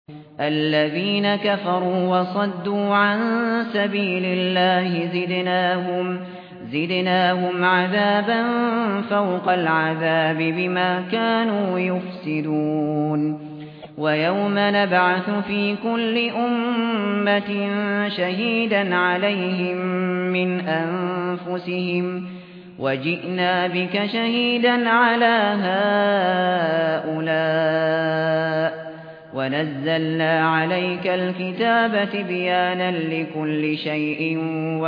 الذين كفروا وصدوا عن سبيل الله زدناهم عذابا فوق العذاب بما كانوا يفسدون ويوم نبعث في كل أمة شهيدا عليهم من أنفسهم وجئنا بك شهيدا على هؤلاء ونزلنا عليك الكتاب تبيانا لكل شيء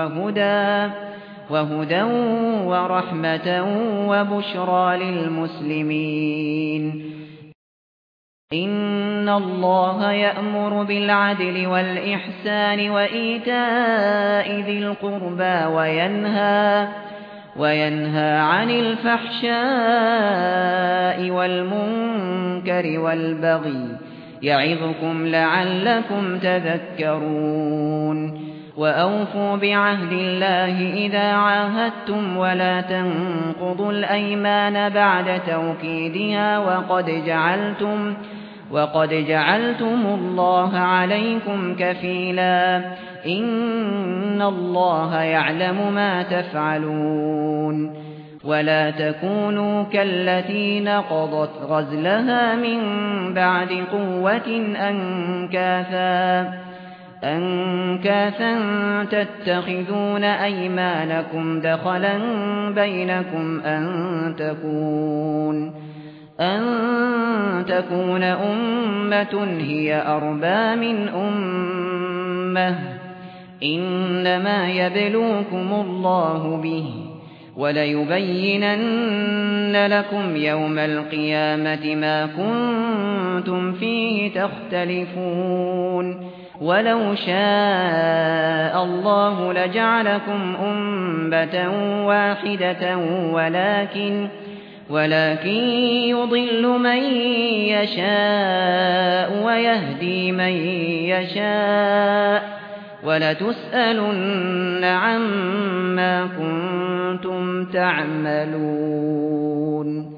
وهدى ورحمة وبشرى للمسلمين إن الله يأمر بالعدل والإحسان وإيتاء ذي القربى وينهى عن الفحشاء والمنكر والبغي يعظكم لعلكم تذكرون وأوفوا بعهد الله إذا عاهدتم ولا تنقضوا الأيمان بعد توكيدها وقد جعلتم الله عليكم كفيلا إن الله يعلم ما تفعلون ولا تكونوا كالتي نقضت غزلها من بعد قوة أنكاثا تتخذون أيمانكم دخلا بينكم أن تكون أمة هي أربى من أمة إنما يبلوكم الله به وليبينن لكم يوم القيامة ما كنتم فيه تختلفون ولو شاء الله لجعلكم أمة واحدة ولكن يضل من يشاء ويهدي من يشاء ولتسألن عما كنتم تعملون